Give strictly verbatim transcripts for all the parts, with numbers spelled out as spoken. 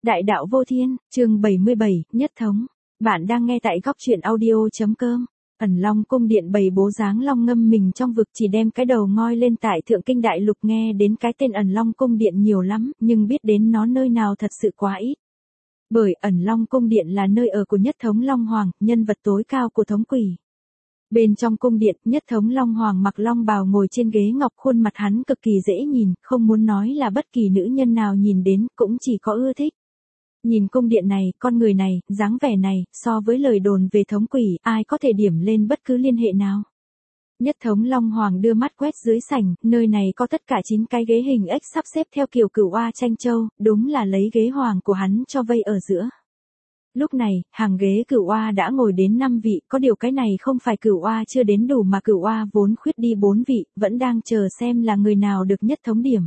Đại đạo vô thiên, chương bảy mươi bảy, nhất thống. Bạn đang nghe tại góc truyện audio.com. Ẩn Long cung điện bày bố dáng long ngâm mình trong vực, chỉ đem cái đầu ngoi lên tại thượng kinh đại lục. Nghe đến cái tên Ẩn Long cung điện nhiều lắm, nhưng biết đến nó nơi nào thật sự quá ít. Bởi Ẩn Long cung điện là nơi ở của nhất thống Long Hoàng, nhân vật tối cao của thống quỷ. Bên trong cung điện, nhất thống Long Hoàng mặc long bào ngồi trên ghế ngọc, khuôn mặt hắn cực kỳ dễ nhìn, không muốn nói là bất kỳ nữ nhân nào nhìn đến cũng chỉ có ưa thích. Nhìn cung điện này, con người này, dáng vẻ này, so với lời đồn về thống quỷ, ai có thể điểm lên bất cứ liên hệ nào. Nhất thống Long Hoàng đưa mắt quét dưới sảnh, nơi này có tất cả chín cái ghế hình ếch sắp xếp theo kiểu cửu oa tranh châu, đúng là lấy ghế hoàng của hắn cho vây ở giữa. Lúc này, hàng ghế cửu oa đã ngồi đến năm vị, có điều cái này không phải cửu oa chưa đến đủ mà cửu oa vốn khuyết đi bốn vị, vẫn đang chờ xem là người nào được nhất thống điểm.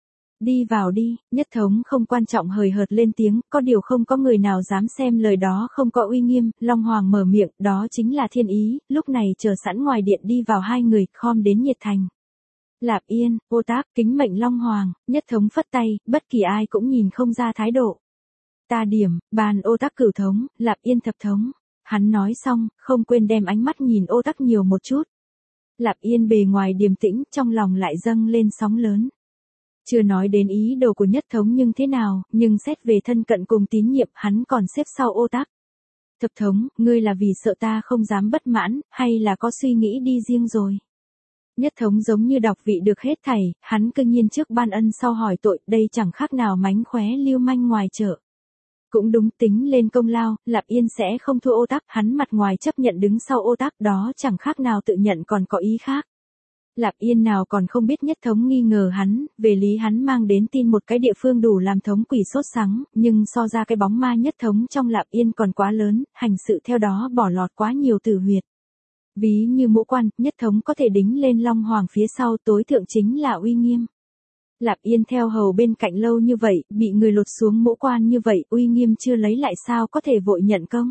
Đi vào đi, nhất thống không quan trọng hời hợt lên tiếng, có điều không có người nào dám xem lời đó không có uy nghiêm. Long Hoàng mở miệng, đó chính là thiên ý, lúc này chờ sẵn ngoài điện đi vào hai người, khom đến nhiệt thành. Lạp Yên, Ô Tác, kính mệnh Long Hoàng. Nhất thống phất tay, bất kỳ ai cũng nhìn không ra thái độ. Ta điểm, bàn Ô Tác cửu thống, Lạp Yên thập thống. Hắn nói xong, không quên đem ánh mắt nhìn Ô Tác nhiều một chút. Lạp Yên bề ngoài điềm tĩnh, trong lòng lại dâng lên sóng lớn. Chưa nói đến ý đồ của nhất thống nhưng thế nào, nhưng xét về thân cận cùng tín nhiệm, hắn còn xếp sau Ô Tác. Thập thống, ngươi là vì sợ ta không dám bất mãn, hay là có suy nghĩ đi riêng rồi? Nhất thống giống như đọc vị được hết thảy, hắn cương nhiên trước ban ân sau hỏi tội, đây chẳng khác nào mánh khóe lưu manh ngoài chợ. Cũng đúng, tính lên công lao, Lạp Yên sẽ không thua Ô Tác, hắn mặt ngoài chấp nhận đứng sau Ô Tác, đó chẳng khác nào tự nhận còn có ý khác. Lạp Yên nào còn không biết nhất thống nghi ngờ hắn, về lý hắn mang đến tin một cái địa phương đủ làm thống quỷ sốt sắng, nhưng so ra cái bóng ma nhất thống trong Lạp Yên còn quá lớn, hành sự theo đó bỏ lọt quá nhiều tử huyệt. Ví như mũ quan, nhất thống có thể đính lên Long Hoàng phía sau, tối thượng chính là uy nghiêm. Lạp Yên theo hầu bên cạnh lâu như vậy, bị người lột xuống mũ quan như vậy, uy nghiêm chưa lấy lại sao có thể vội nhận công.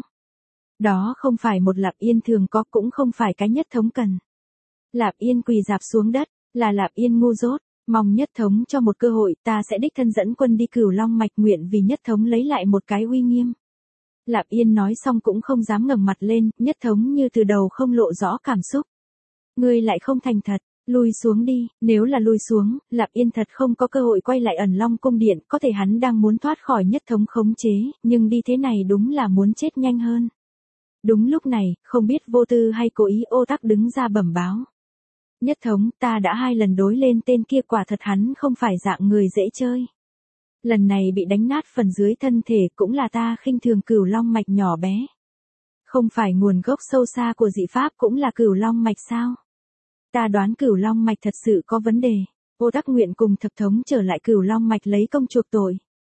Đó không phải một Lạp Yên thường có, cũng không phải cái nhất thống cần. Lạp Yên quỳ dạp xuống đất, là Lạp Yên ngu dốt, mong nhất thống cho một cơ hội, ta sẽ đích thân dẫn quân đi Cửu Long mạch, nguyện vì nhất thống lấy lại một cái uy nghiêm. Lạp Yên nói xong cũng không dám ngẩng mặt lên, nhất thống như từ đầu không lộ rõ cảm xúc. Ngươi lại không thành thật, lui xuống đi, nếu là lui xuống, Lạp Yên thật không có cơ hội quay lại Ẩn Long cung điện, có thể hắn đang muốn thoát khỏi nhất thống khống chế, nhưng đi thế này đúng là muốn chết nhanh hơn. Đúng lúc này, không biết vô tư hay cố ý, Ô Tác đứng ra bẩm báo. Nhất thống, ta đã hai lần đối lên tên kia, quả thật hắn không phải dạng người dễ chơi. Lần này bị đánh nát phần dưới thân thể cũng là ta khinh thường Cửu Long mạch nhỏ bé. Không phải nguồn gốc sâu xa của dị pháp cũng là Cửu Long mạch sao? Ta đoán Cửu Long mạch thật sự có vấn đề. Ô Tác nguyện cùng thập thống trở lại Cửu Long mạch lấy công chuộc tội.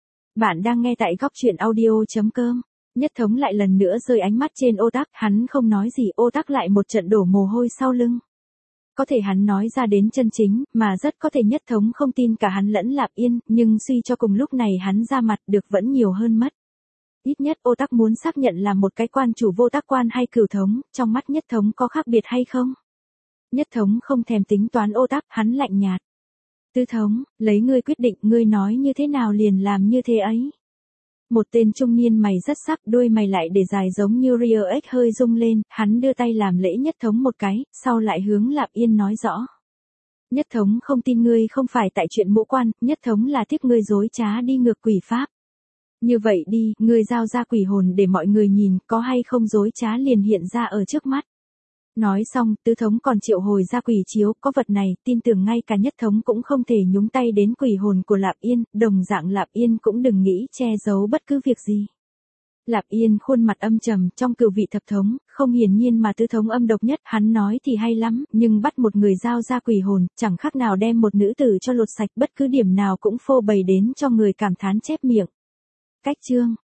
Bạn đang nghe tại góc truyện audio.com. Nhất thống lại lần nữa rơi ánh mắt trên Ô Tác, hắn không nói gì, Ô Tác lại một trận đổ mồ hôi sau lưng. Có thể hắn nói ra đến chân chính, mà rất có thể nhất thống không tin cả hắn lẫn Lạp Yên, nhưng suy cho cùng lúc này hắn ra mặt được vẫn nhiều hơn mất. Ít nhất Ô Tác muốn xác nhận là một cái quan chủ vô tác quan hay cửu thống, trong mắt nhất thống có khác biệt hay không? Nhất thống không thèm tính toán Ô Tác, hắn lạnh nhạt. Tứ thống, lấy ngươi quyết định, ngươi nói như thế nào liền làm như thế ấy. Một tên trung niên mày rất sắc, đuôi mày lại để dài giống như ria ếch hơi rung lên, hắn đưa tay làm lễ nhất thống một cái, sau lại hướng Lạp Yên nói rõ. Nhất thống không tin ngươi không phải tại chuyện mũ quan, nhất thống là tiếc ngươi dối trá đi ngược quỷ pháp. Như vậy đi, ngươi giao ra quỷ hồn để mọi người nhìn, có hay không dối trá liền hiện ra ở trước mắt. Nói xong, tứ thống còn triệu hồi ra quỷ chiếu, có vật này, tin tưởng ngay cả nhất thống cũng không thể nhúng tay đến quỷ hồn của Lạp Yên, đồng dạng Lạp Yên cũng đừng nghĩ che giấu bất cứ việc gì. Lạp Yên khuôn mặt âm trầm, trong cửu vị thập thống, không hiển nhiên mà tứ thống âm độc nhất, hắn nói thì hay lắm, nhưng bắt một người giao ra quỷ hồn, chẳng khác nào đem một nữ tử cho lột sạch, bất cứ điểm nào cũng phô bày đến cho người cảm thán chép miệng. Cách chương,